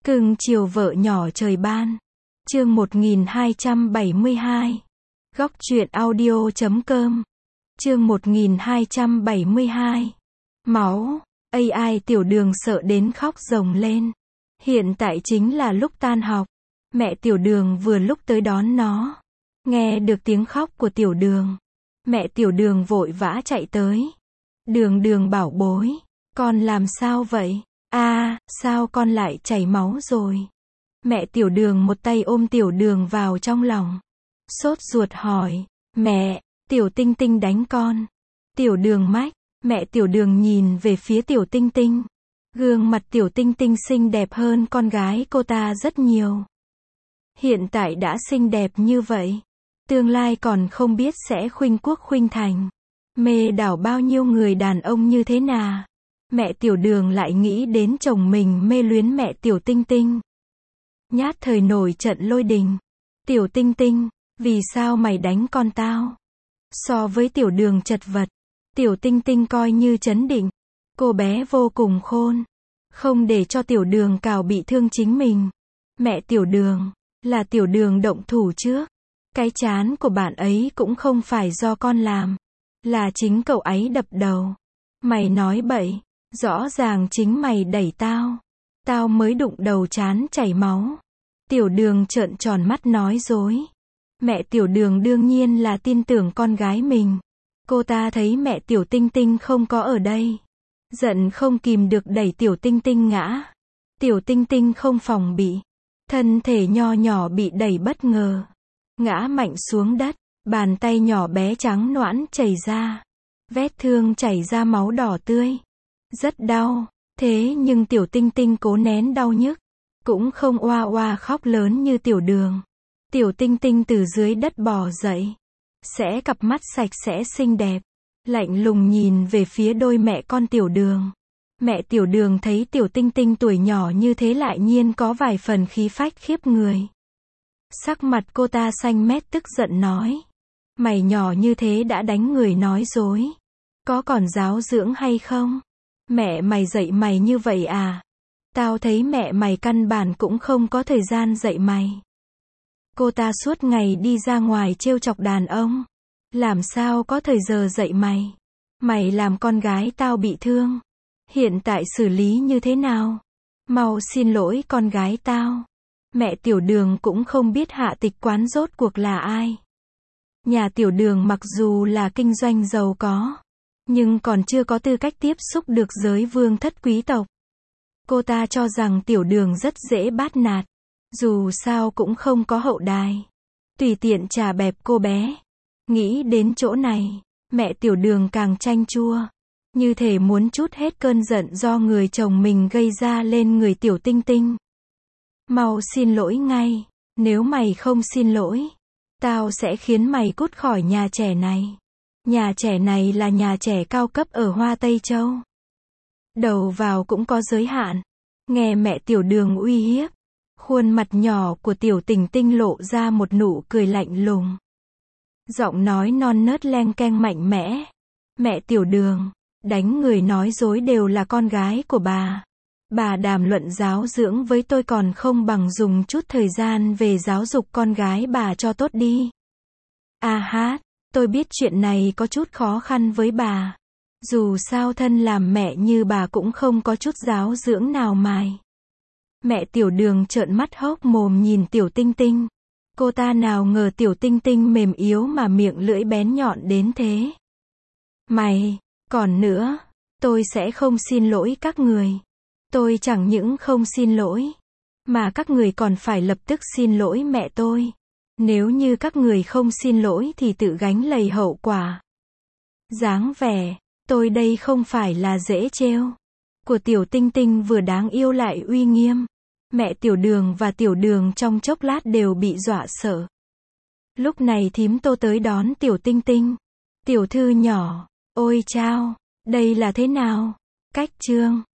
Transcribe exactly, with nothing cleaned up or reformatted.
Cưng chiều vợ nhỏ trời ban. Chương một nghìn hai trăm bảy mươi hai. Góc truyện audio chấm com. Chương một nghìn hai trăm bảy mươi hai. Máu. a i Tiểu Đường sợ đến khóc rồng lên. Hiện tại chính là lúc tan học. Mẹ Tiểu Đường vừa lúc tới đón nó. Nghe được tiếng khóc của Tiểu Đường, mẹ Tiểu Đường vội vã chạy tới. Đường Đường bảo bối, con làm sao vậy? A, sao con lại chảy máu rồi? Mẹ Tiểu Đường một tay ôm Tiểu Đường vào trong lòng, sốt ruột hỏi, mẹ, Tiểu Tinh Tinh đánh con. Tiểu Đường mách, mẹ Tiểu Đường nhìn về phía Tiểu Tinh Tinh. Gương mặt Tiểu Tinh Tinh xinh đẹp hơn con gái cô ta rất nhiều. Hiện tại đã xinh đẹp như vậy, tương lai còn không biết sẽ khuynh quốc khuynh thành, mê đảo bao nhiêu người đàn ông như thế nào. Mẹ Tiểu Đường lại nghĩ đến chồng mình mê luyến mẹ Tiểu Tinh Tinh. Nhát thời nổi trận lôi đình. Tiểu Tinh Tinh, vì sao mày đánh con tao? So với Tiểu Đường chật vật, Tiểu Tinh Tinh coi như trấn định. Cô bé vô cùng khôn, không để cho Tiểu Đường cào bị thương chính mình. Mẹ Tiểu Đường, là Tiểu Đường động thủ trước. Cái chán của bạn ấy cũng không phải do con làm, là chính cậu ấy đập đầu. Mày nói bậy, rõ ràng chính mày đẩy tao. Tao mới đụng đầu chán chảy máu. Tiểu Đường trợn tròn mắt nói dối. Mẹ Tiểu Đường đương nhiên là tin tưởng con gái mình. Cô ta thấy mẹ Tiểu Tinh Tinh không có ở đây, giận không kìm được đẩy Tiểu Tinh Tinh ngã. Tiểu Tinh Tinh không phòng bị, thân thể nho nhỏ bị đẩy bất ngờ, ngã mạnh xuống đất, bàn tay nhỏ bé trắng nõn chảy ra. Vết thương chảy ra máu đỏ tươi. Rất đau, thế nhưng Tiểu Tinh Tinh cố nén đau nhức, cũng không oa oa khóc lớn như Tiểu Đường. Tiểu Tinh Tinh từ dưới đất bò dậy, sẽ cặp mắt sạch sẽ xinh đẹp, lạnh lùng nhìn về phía đôi mẹ con Tiểu Đường. Mẹ Tiểu Đường thấy Tiểu Tinh Tinh tuổi nhỏ như thế lại nhiên có vài phần khí phách khiếp người. Sắc mặt cô ta xanh mét tức giận nói, mày nhỏ như thế đã đánh người nói dối, có còn giáo dưỡng hay không? Mẹ mày dạy mày như vậy à? Tao thấy mẹ mày căn bản cũng không có thời gian dạy mày. Cô ta suốt ngày đi ra ngoài trêu chọc đàn ông, làm sao có thời giờ dạy mày? Mày làm con gái tao bị thương, hiện tại xử lý như thế nào? Mau xin lỗi con gái tao. Mẹ Tiểu Đường cũng không biết hạ tịch quán rốt cuộc là ai. Nhà Tiểu Đường mặc dù là kinh doanh giàu có, nhưng còn chưa có tư cách tiếp xúc được giới vương thất quý tộc. Cô ta cho rằng Tiểu Đường rất dễ bắt nạt, dù sao cũng không có hậu đài, tùy tiện chà bẹp cô bé. Nghĩ đến chỗ này, mẹ Tiểu Đường càng chanh chua, như thể muốn trút hết cơn giận do người chồng mình gây ra lên người Tiểu Tinh Tinh. Mau xin lỗi ngay, nếu mày không xin lỗi, tao sẽ khiến mày cút khỏi nhà trẻ này. Nhà trẻ này là nhà trẻ cao cấp ở Hoa Tây Châu. Đầu vào cũng có giới hạn. Nghe mẹ Tiểu Đường uy hiếp, khuôn mặt nhỏ của Tiểu Tinh Tinh lộ ra một nụ cười lạnh lùng. Giọng nói non nớt leng keng mạnh mẽ. Mẹ Tiểu Đường, đánh người nói dối đều là con gái của bà. Bà đàm luận giáo dưỡng với tôi còn không bằng dùng chút thời gian về giáo dục con gái bà cho tốt đi. A hát, tôi biết chuyện này có chút khó khăn với bà. Dù sao thân làm mẹ như bà cũng không có chút giáo dưỡng nào mài. Mẹ Tiểu Đường trợn mắt hốc mồm nhìn Tiểu Tinh Tinh. Cô ta nào ngờ Tiểu Tinh Tinh mềm yếu mà miệng lưỡi bén nhọn đến thế. Mày, còn nữa, tôi sẽ không xin lỗi các người. Tôi chẳng những không xin lỗi, mà các người còn phải lập tức xin lỗi mẹ tôi. Nếu như các người không xin lỗi thì tự gánh lầy hậu quả. Dáng vẻ, tôi đây không phải là dễ trêu, của Tiểu Tinh Tinh vừa đáng yêu lại uy nghiêm. Mẹ Tiểu Đường và Tiểu Đường trong chốc lát đều bị dọa sợ. Lúc này thím Tô tới đón Tiểu Tinh Tinh. Tiểu thư nhỏ, ôi chao, đây là thế nào? Cách chương